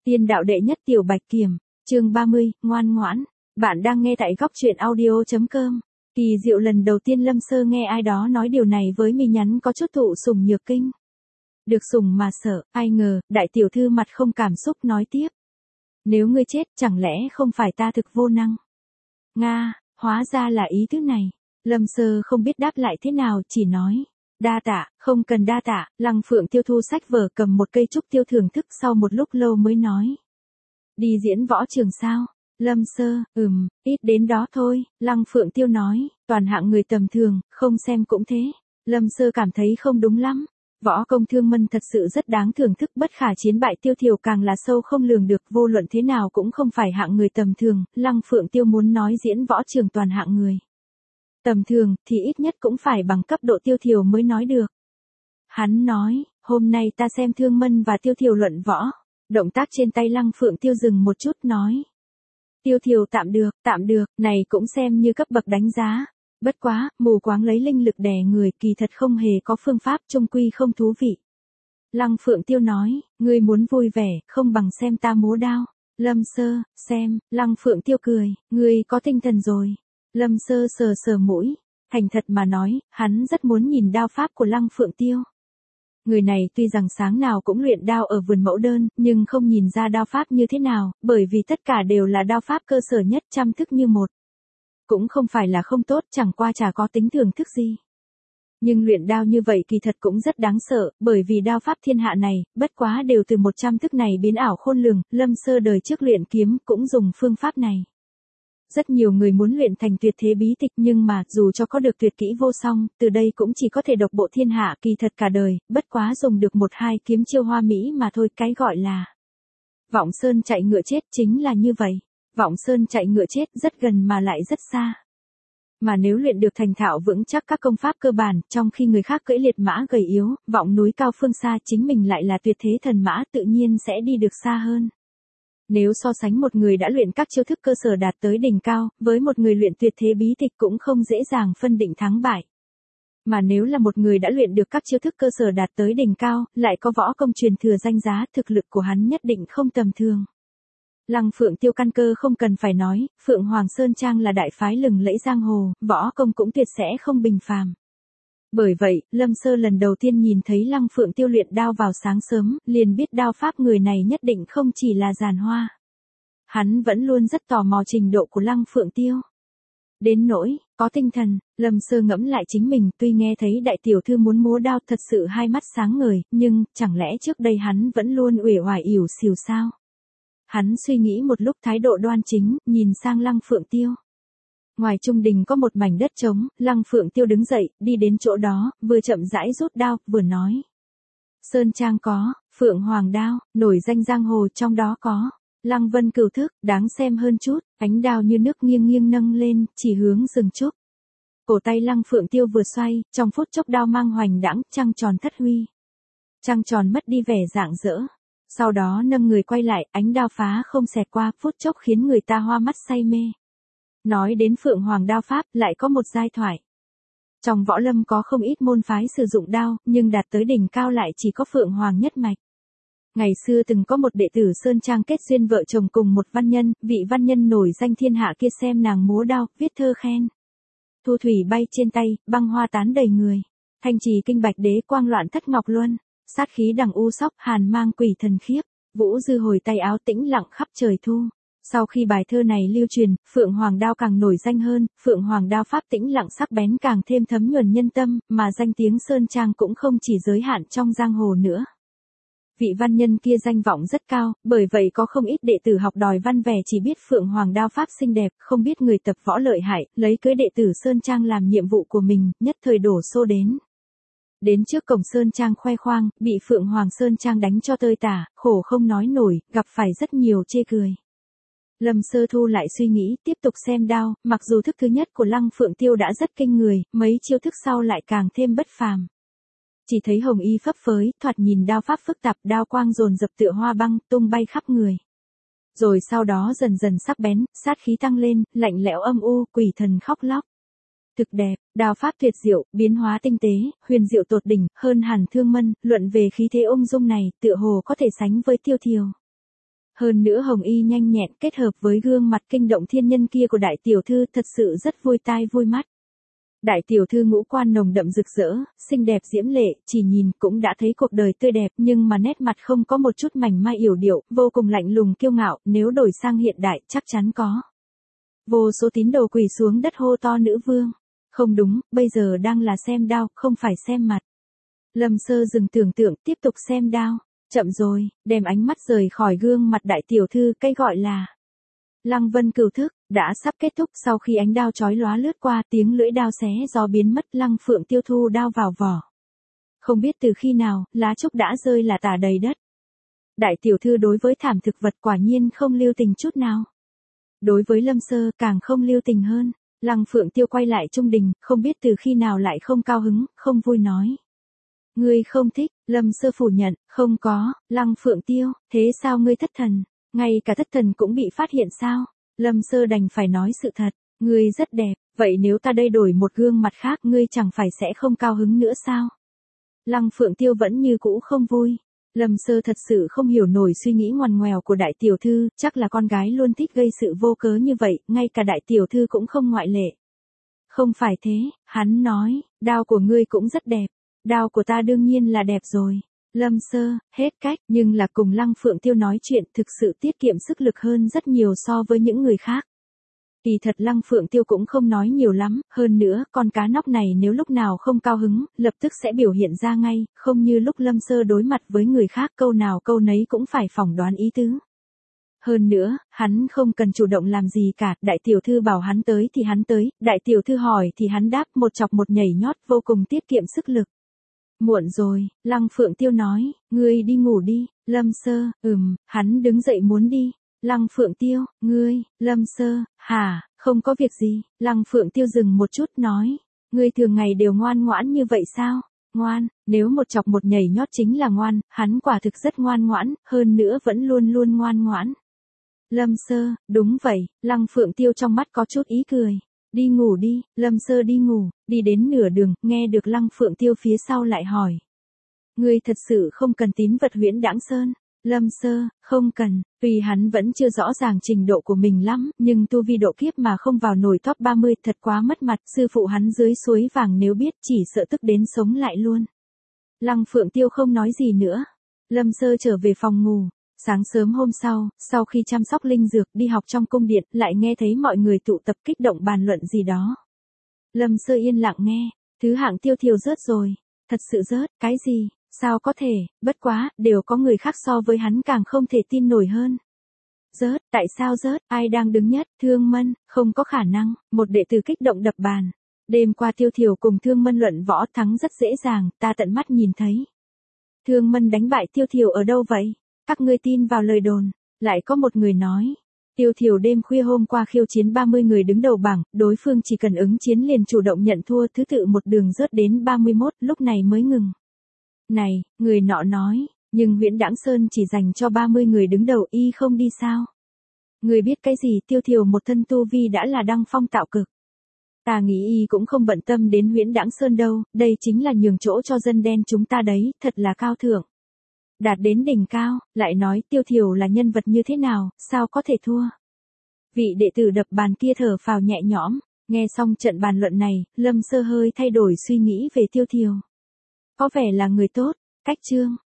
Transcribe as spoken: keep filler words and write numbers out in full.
Tiên đạo đệ nhất tiểu bạch kiểm, chương ba mươi, ngoan ngoãn. Bạn đang nghe tại góc truyện audio chấm com. Kỳ diệu lần đầu tiên Lâm Sơ nghe ai đó nói điều này với mi nhắn có chút thụ sủng nhược kinh. Được sủng mà sợ, ai ngờ, đại tiểu thư mặt không cảm xúc nói tiếp. Nếu ngươi chết, chẳng lẽ không phải ta thực vô năng? Nga, hóa ra là ý tứ này. Lâm Sơ không biết đáp lại thế nào, chỉ nói. Đa tạ, không cần đa tạ. Lăng Phượng Tiêu thu sách vở cầm một cây trúc tiêu thưởng thức sau một lúc lâu mới nói. Đi diễn võ trường sao? Lâm Sơ, ừm, ít đến đó thôi. Lăng Phượng Tiêu nói, toàn hạng người tầm thường, không xem cũng thế. Lâm Sơ cảm thấy không đúng lắm. Võ công Thương Mân thật sự rất đáng thưởng thức, bất khả chiến bại Tiêu Thiều càng là sâu không lường được, vô luận thế nào cũng không phải hạng người tầm thường. Lăng Phượng Tiêu muốn nói diễn võ trường toàn hạng người tầm thường thì ít nhất cũng phải bằng cấp độ Tiêu Thiều mới nói được. Hắn nói, hôm nay ta xem Thương Mân và Tiêu Thiều luận võ. Động tác trên tay Lăng Phượng Tiêu dừng một chút nói. Tiêu Thiều tạm được, tạm được, này cũng xem như cấp bậc đánh giá. Bất quá, mù quáng lấy linh lực đè người kỳ thật không hề có phương pháp, chung quy không thú vị. Lăng Phượng Tiêu nói, ngươi muốn vui vẻ, không bằng xem ta múa đao. Lâm Sơ, xem, Lăng Phượng Tiêu cười, ngươi có tinh thần rồi. Lâm Sơ sờ sờ mũi, thành thật mà nói, hắn rất muốn nhìn đao pháp của Lăng Phượng Tiêu. Người này tuy rằng sáng nào cũng luyện đao ở vườn mẫu đơn, nhưng không nhìn ra đao pháp như thế nào, bởi vì tất cả đều là đao pháp cơ sở nhất, trăm thức như một. Cũng không phải là không tốt, chẳng qua chả có tính thưởng thức gì. Nhưng luyện đao như vậy kỳ thật cũng rất đáng sợ, bởi vì đao pháp thiên hạ này, bất quá đều từ một trăm thức này biến ảo khôn lường, Lâm Sơ đời trước luyện kiếm cũng dùng phương pháp này. Rất nhiều người muốn luyện thành tuyệt thế bí tịch nhưng mà dù cho có được tuyệt kỹ vô song, từ đây cũng chỉ có thể độc bộ thiên hạ kỳ thật cả đời, bất quá dùng được một hai kiếm chiêu hoa mỹ mà thôi, cái gọi là Vọng Sơn chạy ngựa chết chính là như vậy. Vọng Sơn chạy ngựa chết rất gần mà lại rất xa. Mà nếu luyện được thành thạo vững chắc các công pháp cơ bản, trong khi người khác cưỡi liệt mã gầy yếu, vọng núi cao phương xa, chính mình lại là tuyệt thế thần mã, tự nhiên sẽ đi được xa hơn. Nếu so sánh một người đã luyện các chiêu thức cơ sở đạt tới đỉnh cao, với một người luyện tuyệt thế bí tịch cũng không dễ dàng phân định thắng bại. Mà nếu là một người đã luyện được các chiêu thức cơ sở đạt tới đỉnh cao, lại có võ công truyền thừa danh giá, thực lực của hắn nhất định không tầm thường. Lăng Phượng Tiêu căn cơ không cần phải nói, Phượng Hoàng Sơn Trang là đại phái lừng lẫy giang hồ, võ công cũng tuyệt sẽ không bình phàm. Bởi vậy, Lâm Sơ lần đầu tiên nhìn thấy Lăng Phượng Tiêu luyện đao vào sáng sớm, liền biết đao pháp người này nhất định không chỉ là giàn hoa. Hắn vẫn luôn rất tò mò trình độ của Lăng Phượng Tiêu. Đến nỗi, có tinh thần, Lâm Sơ ngẫm lại chính mình, tuy nghe thấy đại tiểu thư muốn múa đao thật sự hai mắt sáng ngời, nhưng, chẳng lẽ trước đây hắn vẫn luôn uể oải ỉu xìu sao? Hắn suy nghĩ một lúc thái độ đoan chính, nhìn sang Lăng Phượng Tiêu. Ngoài trung đình có một mảnh đất trống, Lăng Phượng Tiêu đứng dậy, đi đến chỗ đó, vừa chậm rãi rút đao, vừa nói. Sơn Trang có, Phượng Hoàng đao, nổi danh giang hồ trong đó có. Lăng Vân cửu thức, đáng xem hơn chút, ánh đao như nước nghiêng nghiêng nâng lên, chỉ hướng rừng trúc. Cổ tay Lăng Phượng Tiêu vừa xoay, trong phút chốc đao mang hoành đãng, trăng tròn thất huy. Trăng tròn mất đi vẻ rạng rỡ. Sau đó nâng người quay lại, ánh đao phá không xẹt qua, phút chốc khiến người ta hoa mắt say mê. Nói đến Phượng Hoàng đao pháp, lại có một giai thoại. Trong võ lâm có không ít môn phái sử dụng đao, nhưng đạt tới đỉnh cao lại chỉ có Phượng Hoàng nhất mạch. Ngày xưa từng có một đệ tử Sơn Trang kết duyên vợ chồng cùng một văn nhân, vị văn nhân nổi danh thiên hạ kia xem nàng múa đao, viết thơ khen. Thu thủy bay trên tay, băng hoa tán đầy người. Thanh trì kinh bạch đế quang loạn thất ngọc luân. Sát khí đằng u sóc, hàn mang quỷ thần khiếp. Vũ dư hồi tay áo tĩnh lặng khắp trời thu. Sau khi bài thơ này lưu truyền, Phượng Hoàng đao càng nổi danh hơn, Phượng Hoàng đao pháp tĩnh lặng sắc bén càng thêm thấm nhuần nhân tâm, mà danh tiếng Sơn Trang cũng không chỉ giới hạn trong giang hồ nữa. Vị văn nhân kia danh vọng rất cao, bởi vậy có không ít đệ tử học đòi văn vẻ chỉ biết Phượng Hoàng đao pháp xinh đẹp, không biết người tập võ lợi hại, lấy cưới đệ tử Sơn Trang làm nhiệm vụ của mình, nhất thời đổ xô đến. Đến trước cổng Sơn Trang khoe khoang, bị Phượng Hoàng Sơn Trang đánh cho tơi tả, khổ không nói nổi, gặp phải rất nhiều chê cười. Lâm Sơ thu lại suy nghĩ, tiếp tục xem đao, mặc dù thức thứ nhất của Lăng Phượng Tiêu đã rất kinh người, mấy chiêu thức sau lại càng thêm bất phàm. Chỉ thấy hồng y phấp phới, thoạt nhìn đao pháp phức tạp, đao quang dồn dập tựa hoa băng, tung bay khắp người. Rồi sau đó dần dần sắc bén, sát khí tăng lên, lạnh lẽo âm u, quỷ thần khóc lóc. Thực đẹp, đao pháp tuyệt diệu, biến hóa tinh tế, huyền diệu tột đỉnh, hơn hẳn Thương Mân, luận về khí thế ung dung này, tựa hồ có thể sánh với Tiêu Thiều. Hơn nữa hồng y nhanh nhẹn kết hợp với gương mặt kinh động thiên nhân kia của đại tiểu thư thật sự rất vui tai vui mắt. Đại tiểu thư ngũ quan nồng đậm rực rỡ, xinh đẹp diễm lệ, chỉ nhìn cũng đã thấy cuộc đời tươi đẹp, nhưng mà nét mặt không có một chút mảnh mai yểu điệu, vô cùng lạnh lùng kiêu ngạo, nếu đổi sang hiện đại chắc chắn có. Vô số tín đồ quỳ xuống đất hô to nữ vương. Không đúng, bây giờ đang là xem đao, không phải xem mặt. Lâm Sơ dừng tưởng tượng, tiếp tục xem đao. Chậm rồi, đem ánh mắt rời khỏi gương mặt đại tiểu thư, cái gọi là Lăng Vân Cửu Thức, đã sắp kết thúc. Sau khi ánh đao chói lóa lướt qua, tiếng lưỡi đao xé gió biến mất, Lăng Phượng Tiêu thu đao vào vỏ. Không biết từ khi nào, lá trúc đã rơi là tả đầy đất. Đại tiểu thư đối với thảm thực vật quả nhiên không lưu tình chút nào. Đối với Lâm Sơ càng không lưu tình hơn. Lăng Phượng Tiêu quay lại trung đình, không biết từ khi nào lại không cao hứng, không vui nói. Ngươi không thích, Lâm Sơ phủ nhận, không có. Lăng Phượng Tiêu, thế sao ngươi thất thần? Ngay cả thất thần cũng bị phát hiện sao? Lâm Sơ đành phải nói sự thật, ngươi rất đẹp, vậy nếu ta đây đổi một gương mặt khác ngươi chẳng phải sẽ không cao hứng nữa sao? Lăng Phượng Tiêu vẫn như cũ không vui. Lâm Sơ thật sự không hiểu nổi suy nghĩ ngoằn ngoèo của đại tiểu thư, chắc là con gái luôn thích gây sự vô cớ như vậy, ngay cả đại tiểu thư cũng không ngoại lệ. Không phải thế, hắn nói, đao của ngươi cũng rất đẹp, đao của ta đương nhiên là đẹp rồi. Lâm Sơ, hết cách, nhưng là cùng Lăng Phượng Tiêu nói chuyện thực sự tiết kiệm sức lực hơn rất nhiều so với những người khác. Kỳ thật Lăng Phượng Tiêu cũng không nói nhiều lắm, hơn nữa, con cá nóc này nếu lúc nào không cao hứng, lập tức sẽ biểu hiện ra ngay, không như lúc Lâm Sơ đối mặt với người khác câu nào câu nấy cũng phải phỏng đoán ý tứ. Hơn nữa, hắn không cần chủ động làm gì cả, đại tiểu thư bảo hắn tới thì hắn tới, đại tiểu thư hỏi thì hắn đáp, một chọc một nhảy nhót vô cùng tiết kiệm sức lực. Muộn rồi, Lăng Phượng Tiêu nói, ngươi đi ngủ đi. Lâm Sơ, ừm, hắn đứng dậy muốn đi. Lăng Phượng Tiêu, ngươi, Lâm Sơ, hả, không có việc gì. Lăng Phượng Tiêu dừng một chút nói, ngươi thường ngày đều ngoan ngoãn như vậy sao? Ngoan, nếu một chọc một nhảy nhót chính là ngoan, hắn quả thực rất ngoan ngoãn, hơn nữa vẫn luôn luôn ngoan ngoãn. Lâm Sơ, đúng vậy. Lăng Phượng Tiêu trong mắt có chút ý cười. Đi ngủ đi. Lâm Sơ đi ngủ, đi đến nửa đường, nghe được Lăng Phượng Tiêu phía sau lại hỏi. Ngươi thật sự không cần tín vật Huyễn Đãng Sơn. Lâm Sơ, không cần, vì hắn vẫn chưa rõ ràng trình độ của mình lắm, nhưng tu vi độ kiếp mà không vào nổi top ba mươi thật quá mất mặt, sư phụ hắn dưới suối vàng nếu biết chỉ sợ tức đến sống lại luôn. Lăng Phượng Tiêu không nói gì nữa. Lâm Sơ trở về phòng ngủ. Sáng sớm hôm sau, sau khi chăm sóc linh dược đi học trong cung điện, lại nghe thấy mọi người tụ tập kích động bàn luận gì đó. Lâm Sơ yên lặng nghe, thứ hạng Tiêu Thiều rớt rồi. Thật sự rớt, cái gì, sao có thể, bất quá, đều có người khác so với hắn càng không thể tin nổi hơn. Rớt, tại sao rớt, ai đang đứng nhất, Thương Mân, không có khả năng, một đệ tử kích động đập bàn. Đêm qua Tiêu Thiều cùng Thương Mân luận võ thắng rất dễ dàng, ta tận mắt nhìn thấy. Thương Mân đánh bại Tiêu Thiều ở đâu vậy? Các ngươi tin vào lời đồn, lại có một người nói. Tiêu Thiều đêm khuya hôm qua khiêu chiến ba mươi người đứng đầu bảng, đối phương chỉ cần ứng chiến liền chủ động nhận thua, thứ tự một đường rớt đến ba mươi mốt, lúc này mới ngừng. Này, người nọ nói, nhưng Huyễn Đãng Sơn chỉ dành cho ba mươi người đứng đầu, y không đi sao? Người biết cái gì, Tiêu Thiều một thân tu vi đã là đăng phong tạo cực. Ta nghĩ y cũng không bận tâm đến Huyễn Đãng Sơn đâu, đây chính là nhường chỗ cho dân đen chúng ta đấy, thật là cao thượng. Đạt đến đỉnh cao, lại nói Tiêu Thiều là nhân vật như thế nào, sao có thể thua. Vị đệ tử đập bàn kia thở phào nhẹ nhõm, nghe xong trận bàn luận này, Lâm Sơ hơi thay đổi suy nghĩ về Tiêu Thiều. Có vẻ là người tốt, cách chương.